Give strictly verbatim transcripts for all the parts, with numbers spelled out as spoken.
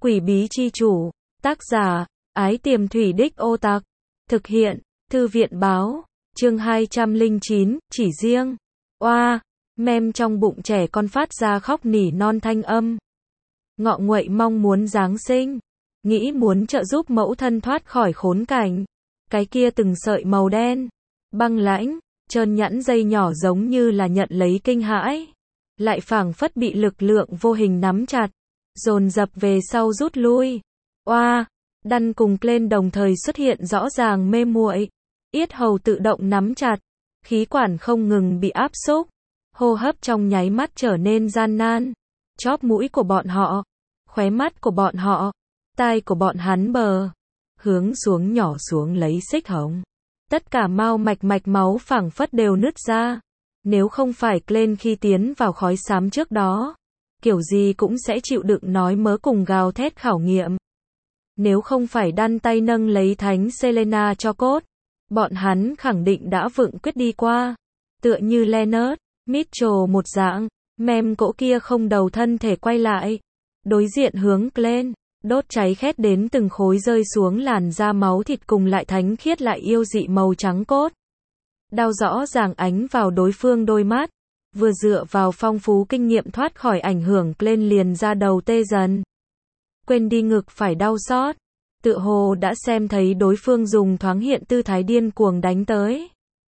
Quỷ bí chi chủ. Tác giả, Ái Tiềm Thủy Đích Ô Tặc. Thực hiện, Thư viện báo. Chương hai trăm lẻ chín, chỉ riêng. Oa, mem trong bụng trẻ con phát ra khóc nỉ non thanh âm. Ngọ nguậy mong muốn Giáng sinh. Nghĩ muốn trợ giúp mẫu thân thoát khỏi khốn cảnh. Cái kia từng sợi màu đen, băng lãnh, trơn nhẵn dây nhỏ giống như là nhận lấy kinh hãi. Lại phảng phất bị lực lượng vô hình nắm chặt, dồn dập về sau rút lui. Oa, Đan cùng Glenn đồng thời xuất hiện rõ ràng mê muội, yết hầu tự động nắm chặt, khí quản không ngừng bị áp xúc, hô hấp trong nháy mắt trở nên gian nan. Chóp mũi của bọn họ, khóe mắt của bọn họ, tai của bọn hắn bờ, hướng xuống nhỏ xuống lấy xích hồng. Tất cả mao mạch mạch máu phảng phất đều nứt ra. Nếu không phải Glenn khi tiến vào khói xám trước đó, kiểu gì cũng sẽ chịu đựng nói mớ cùng gào thét khảo nghiệm. Nếu không phải Đan tay nâng lấy thánh Selena cho cốt, bọn hắn khẳng định đã vựng quyết đi qua. Tựa như Leonard Mitchell một dạng, mem cỗ kia không đầu thân thể quay lại, đối diện hướng Glenn, đốt cháy khét đến từng khối rơi xuống làn da máu thịt cùng lại thánh khiết lại yêu dị màu trắng cốt. Đau rõ ràng ánh vào đối phương đôi mắt, vừa dựa vào phong phú kinh nghiệm thoát khỏi ảnh hưởng Glenn liền ra đầu tê dần. Quên đi ngực phải đau xót, tựa hồ đã xem thấy đối phương dùng thoáng hiện tư thái điên cuồng đánh tới.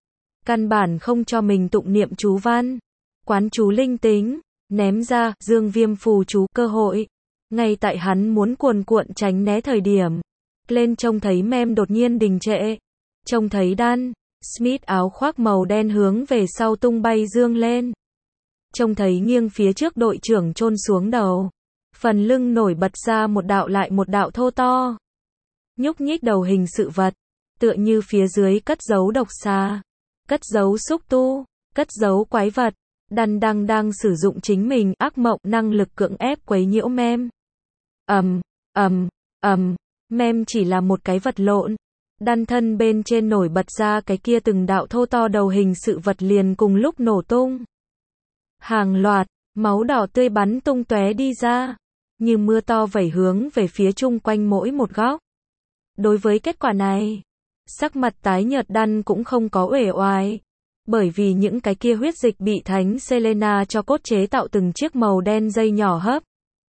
Căn bản không cho mình tụng niệm chú văn, quán chú linh tính, ném ra dương viêm phù chú cơ hội. Ngay tại hắn muốn cuồn cuộn tránh né thời điểm, Glenn trông thấy mem đột nhiên đình trệ, trông thấy Đan Smith áo khoác màu đen hướng về sau tung bay dương lên, trông thấy nghiêng phía trước đội trưởng chôn xuống đầu, phần lưng nổi bật ra một đạo lại một đạo thô to, nhúc nhích đầu hình sự vật, tựa như phía dưới cất giấu độc xà, cất giấu xúc tu, cất giấu quái vật. Đan đang đang sử dụng chính mình ác mộng năng lực cưỡng ép quấy nhiễu mem. Ầm, ầm, ầm, mem chỉ là một cái vật lộn. Đan thân bên trên nổi bật ra cái kia từng đạo thô to đầu hình sự vật liền cùng lúc nổ tung. Hàng loạt, máu đỏ tươi bắn tung tóe đi ra, như mưa to vẩy hướng về phía chung quanh mỗi một góc. Đối với kết quả này, sắc mặt tái nhợt Đan cũng không có uể oải. Bởi vì những cái kia huyết dịch bị thánh Selena cho cốt chế tạo từng chiếc màu đen dây nhỏ hấp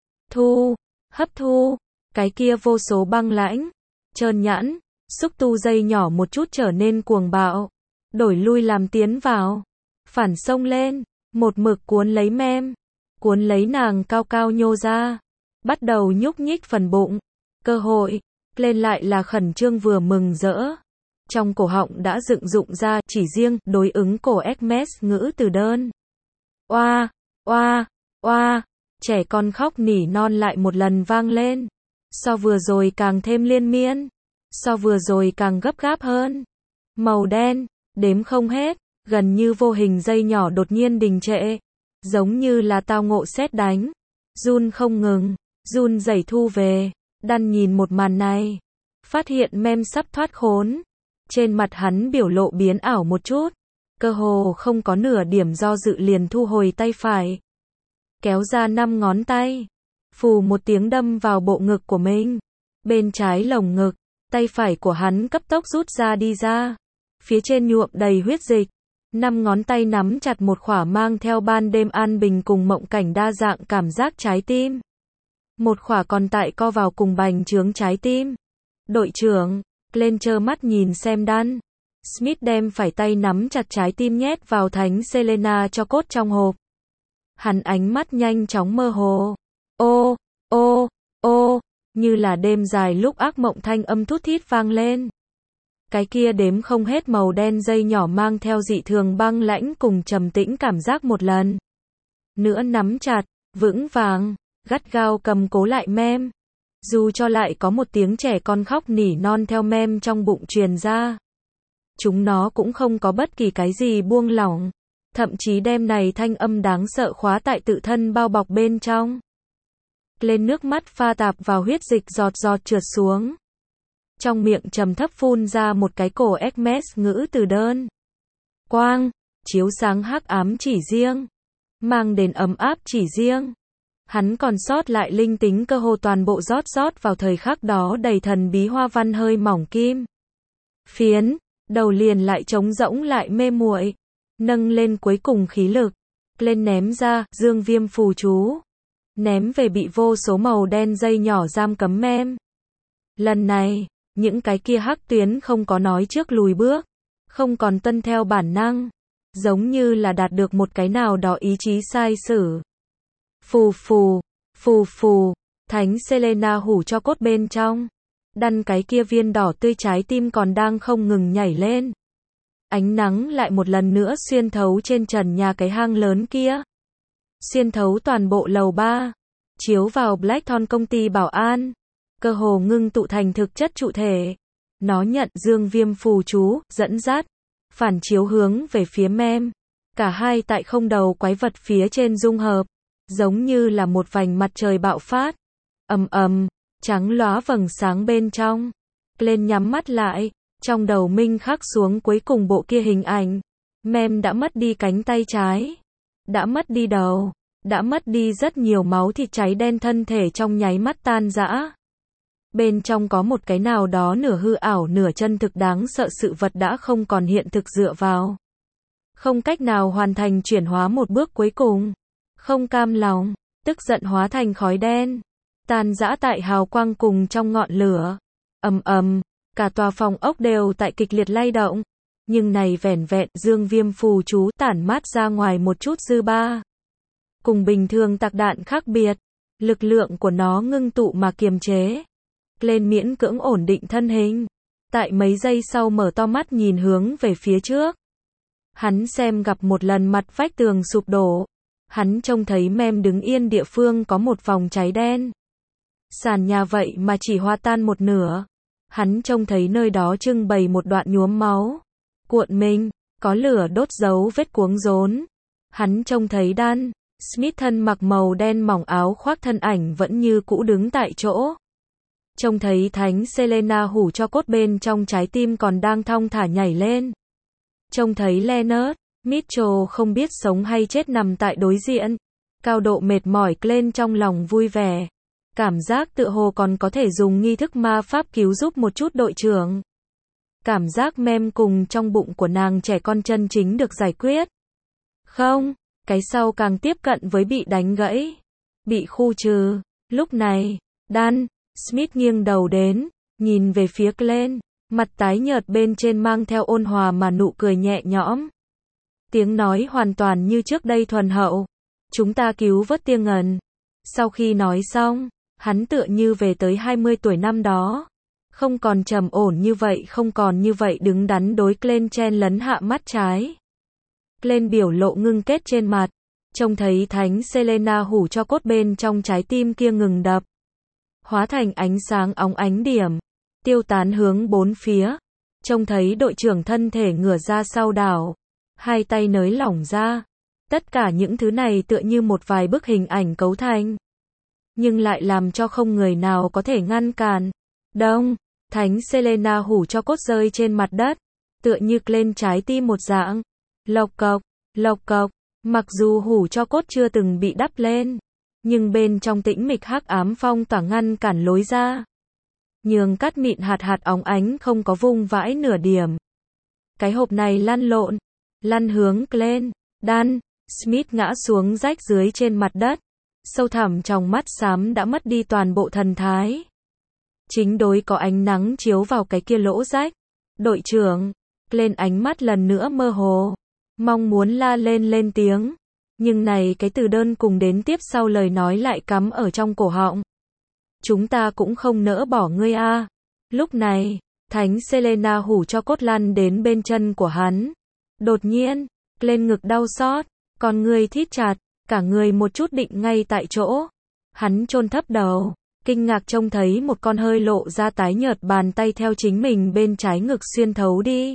thu, hấp thu, cái kia vô số băng lãnh, trơn nhẵn, xúc tu dây nhỏ một chút trở nên cuồng bạo, đổi lui làm tiến vào, phản xông lên, một mực cuốn lấy mem, cuốn lấy nàng cao cao nhô ra, bắt đầu nhúc nhích phần bụng, cơ hội, lên lại là khẩn trương vừa mừng rỡ. Trong cổ họng đã dựng dụng ra chỉ riêng đối ứng cổ Hermes ngữ từ đơn. Oa, oa, oa, trẻ con khóc nỉ non lại một lần vang lên. So vừa rồi càng thêm liên miên, so vừa rồi càng gấp gáp hơn. Màu đen, đếm không hết, gần như vô hình dây nhỏ đột nhiên đình trệ, giống như là tao ngộ sét đánh. Run không ngừng, run rẩy thu về. Đan nhìn một màn này, phát hiện mem sắp thoát khốn. Trên mặt hắn biểu lộ biến ảo một chút, cơ hồ không có nửa điểm do dự liền thu hồi tay phải. Kéo ra năm ngón tay, phù một tiếng đâm vào bộ ngực của mình. Bên trái lồng ngực, tay phải của hắn cấp tốc rút ra đi ra. Phía trên nhuộm đầy huyết dịch. Năm ngón tay nắm chặt một khỏa mang theo ban đêm an bình cùng mộng cảnh đa dạng cảm giác trái tim. Một khỏa còn tại co vào cùng bành trướng trái tim. Đội trưởng Glenn trơ mắt nhìn xem Đan Smith đem phải tay nắm chặt trái tim nhét vào thánh Selena cho cốt trong hộp. Hắn ánh mắt nhanh chóng mơ hồ. Ô, ô, ô, như là đêm dài lúc ác mộng thanh âm thút thít vang lên. Cái kia đếm không hết màu đen dây nhỏ mang theo dị thường băng lãnh cùng trầm tĩnh cảm giác một lần nữa nắm chặt, vững vàng, gắt gao cầm cố lại mem. Dù cho lại có một tiếng trẻ con khóc nỉ non theo mem trong bụng truyền ra, chúng nó cũng không có bất kỳ cái gì buông lỏng, thậm chí đem này thanh âm đáng sợ khóa tại tự thân bao bọc bên trong. Lên nước mắt pha tạp vào huyết dịch giọt giọt trượt xuống. Trong miệng trầm thấp phun ra một cái cổ Hermes ngữ từ đơn. Quang, chiếu sáng hắc ám chỉ riêng, mang đến ấm áp chỉ riêng. Hắn còn sót lại linh tính cơ hồ toàn bộ rót rót vào thời khắc đó đầy thần bí hoa văn hơi mỏng kim. Phiến, đầu liền lại trống rỗng lại mê muội, nâng lên cuối cùng khí lực, lên ném ra, dương viêm phù chú. Ném về bị vô số màu đen dây nhỏ giam cấm mem. Lần này, những cái kia hắc tuyến không có nói trước lùi bước, không còn tuân theo bản năng, giống như là đạt được một cái nào đó ý chí sai sử. Phù phù, phù phù, thánh Selena hủ cho cốt bên trong. Đăn cái kia viên đỏ tươi trái tim còn đang không ngừng nhảy lên. Ánh nắng lại một lần nữa xuyên thấu trên trần nhà cái hang lớn kia. Xuyên thấu toàn bộ lầu ba, chiếu vào Blackthorn công ty bảo an, cơ hồ ngưng tụ thành thực chất trụ thể. Nó nhận dương viêm phù chú, dẫn dắt, phản chiếu hướng về phía mem. Cả hai tại không đầu quái vật phía trên dung hợp, giống như là một vành mặt trời bạo phát. Ầm ầm, trắng lóa vầng sáng bên trong. Lên nhắm mắt lại, trong đầu minh khắc xuống cuối cùng bộ kia hình ảnh. Mem đã mất đi cánh tay trái, đã mất đi đầu, đã mất đi rất nhiều máu thịt cháy đen, thân thể trong nháy mắt tan rã. Bên trong có một cái nào đó nửa hư ảo nửa chân thực đáng sợ sự vật đã không còn hiện thực dựa vào. Không cách nào hoàn thành chuyển hóa một bước cuối cùng. Không cam lòng, tức giận hóa thành khói đen. Tan rã tại hào quang cùng trong ngọn lửa. Ầm ầm, cả tòa phòng ốc đều tại kịch liệt lay động. Nhưng này vẻn vẹn dương viêm phù chú tản mát ra ngoài một chút dư ba. Cùng bình thường tạc đạn khác biệt, lực lượng của nó ngưng tụ mà kiềm chế. Lên miễn cưỡng ổn định thân hình. Tại mấy giây sau mở to mắt nhìn hướng về phía trước. Hắn xem gặp một lần mặt vách tường sụp đổ. Hắn trông thấy mem đứng yên địa phương có một vòng cháy đen. Sàn nhà vậy mà chỉ hòa tan một nửa. Hắn trông thấy nơi đó trưng bày một đoạn nhuốm máu. Cuộn mình, có lửa đốt dấu vết cuống rốn. Hắn trông thấy Dan Smith thân mặc màu đen mỏng áo khoác thân ảnh vẫn như cũ đứng tại chỗ. Trông thấy thánh Selena hủ cho cốt bên trong trái tim còn đang thong thả nhảy lên. Trông thấy Leonard Mitchell không biết sống hay chết nằm tại đối diện. Cao độ mệt mỏi lên trong lòng vui vẻ. Cảm giác tựa hồ còn có thể dùng nghi thức ma pháp cứu giúp một chút đội trưởng. Cảm giác mem cùng trong bụng của nàng trẻ con chân chính được giải quyết. Không, cái sau càng tiếp cận với bị đánh gãy, bị khu trừ. Lúc này, Dan Smith nghiêng đầu đến, nhìn về phía Glenn, mặt tái nhợt bên trên mang theo ôn hòa mà nụ cười nhẹ nhõm. Tiếng nói hoàn toàn như trước đây thuần hậu. Chúng ta cứu vớt Tia Ngần. Sau khi nói xong, hắn tựa như về tới hai mươi tuổi năm đó. Không còn trầm ổn như vậy, không còn như vậy đứng đắn đối Glenn chen lấn hạ mắt trái. Glenn biểu lộ ngưng kết trên mặt, trông thấy thánh Selena hủ cho cốt bên trong trái tim kia ngừng đập. Hóa thành ánh sáng óng ánh điểm, tiêu tán hướng bốn phía. Trông thấy đội trưởng thân thể ngửa ra sau đảo, hai tay nới lỏng ra. Tất cả những thứ này tựa như một vài bức hình ảnh cấu thành, nhưng lại làm cho không người nào có thể ngăn cản. Đông, thánh Selena hủ cho cốt rơi trên mặt đất, tựa như lên trái tim một dạng. Lộc cộc, lộc cộc, mặc dù hủ cho cốt chưa từng bị đắp lên, nhưng bên trong tĩnh mịch hắc ám phong tỏa ngăn cản lối ra. Nhường cắt mịn hạt hạt óng ánh không có vung vãi nửa điểm. Cái hộp này lăn lộn, lăn hướng lên. Dan Smith ngã xuống rách dưới trên mặt đất. Sâu thẳm trong mắt xám đã mất đi toàn bộ thần thái. Chính đối có ánh nắng chiếu vào cái kia lỗ rách. Đội trưởng, lên ánh mắt lần nữa mơ hồ. Mong muốn la lên lên tiếng. Nhưng này cái từ đơn cùng đến tiếp sau lời nói lại cắm ở trong cổ họng. Chúng ta cũng không nỡ bỏ ngươi a. À. Lúc này, thánh Selena hủ cho cốt lăn đến bên chân của hắn. Đột nhiên, lên ngực đau xót, còn người thít chặt, cả người một chút định ngay tại chỗ. Hắn chôn thấp đầu, kinh ngạc trông thấy một con hơi lộ ra tái nhợt bàn tay theo chính mình bên trái ngực xuyên thấu đi.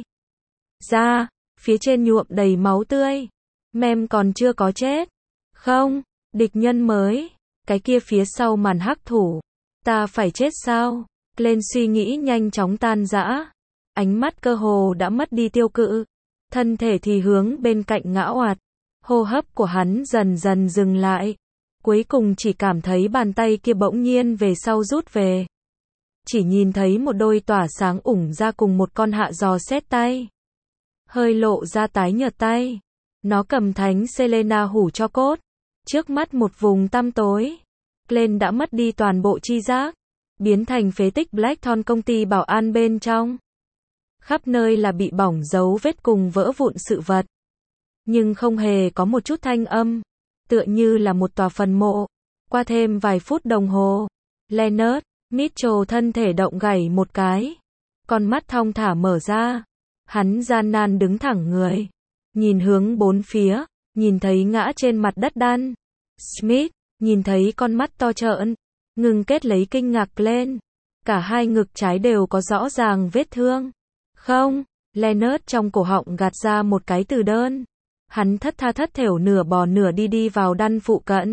Ra, phía trên nhuộm đầy máu tươi. Mem còn chưa có chết. Không, địch nhân mới. Cái kia phía sau màn hắc thủ. Ta phải chết sao? Lên suy nghĩ nhanh chóng tan rã. Ánh mắt cơ hồ đã mất đi tiêu cự. Thân thể thì hướng bên cạnh ngã oạt. Hô hấp của hắn dần dần dừng lại. Cuối cùng chỉ cảm thấy bàn tay kia bỗng nhiên về sau rút về. Chỉ nhìn thấy một đôi tỏa sáng ủng ra cùng một con hạ giò xét tay. Hơi lộ ra tái nhợt tay. Nó cầm thánh Selena hủ cho cốt. Trước mắt một vùng tăm tối. Glenn đã mất đi toàn bộ chi giác. Biến thành phế tích Blackthorn, công ty bảo an bên trong. Khắp nơi là bị bỏng dấu vết cùng vỡ vụn sự vật. Nhưng không hề có một chút thanh âm. Tựa như là một tòa phần mộ. Qua thêm vài phút đồng hồ. Leonard Mitchell thân thể động gảy một cái. Con mắt thong thả mở ra. Hắn gian nan đứng thẳng người. Nhìn hướng bốn phía. Nhìn thấy ngã trên mặt đất Dan Smith. Nhìn thấy con mắt to trợn. Ngừng kết lấy kinh ngạc lên. Cả hai ngực trái đều có rõ ràng vết thương. Không. Leonard trong cổ họng gạt ra một cái từ đơn. Hắn thất tha thất thểu nửa bò nửa đi đi vào Dan phụ cận.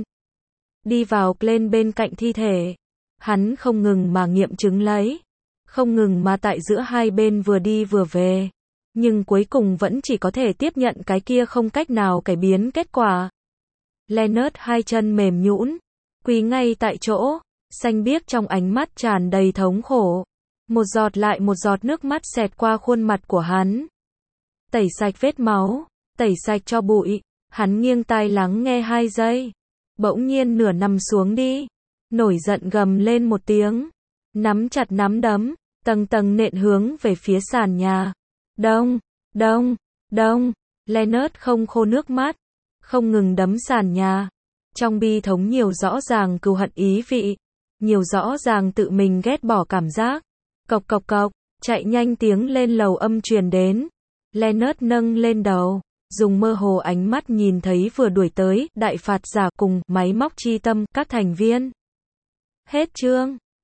Đi vào lên bên cạnh thi thể. Hắn không ngừng mà nghiệm chứng lấy. Không ngừng mà tại giữa hai bên vừa đi vừa về. Nhưng cuối cùng vẫn chỉ có thể tiếp nhận cái kia không cách nào cải biến kết quả. Leonard hai chân mềm nhũn, quỳ ngay tại chỗ, xanh biếc trong ánh mắt tràn đầy thống khổ. Một giọt lại một giọt nước mắt xẹt qua khuôn mặt của hắn. Tẩy sạch vết máu, tẩy sạch cho bụi. Hắn nghiêng tai lắng nghe hai giây. Bỗng nhiên nửa nằm xuống đi. Nổi giận gầm lên một tiếng. Nắm chặt nắm đấm, tầng tầng nện hướng về phía sàn nhà. Đông, đông, đông. Leonard không khô nước mắt. Không ngừng đấm sàn nhà. Trong bi thống nhiều rõ ràng cừu hận ý vị. Nhiều rõ ràng tự mình ghét bỏ cảm giác. Cộc cộc cộc, chạy nhanh tiếng lên lầu âm truyền đến. Leonard nâng lên đầu. Dùng mơ hồ ánh mắt nhìn thấy vừa đuổi tới đại phạt giả cùng máy móc chi tâm các thành viên. Hết chương.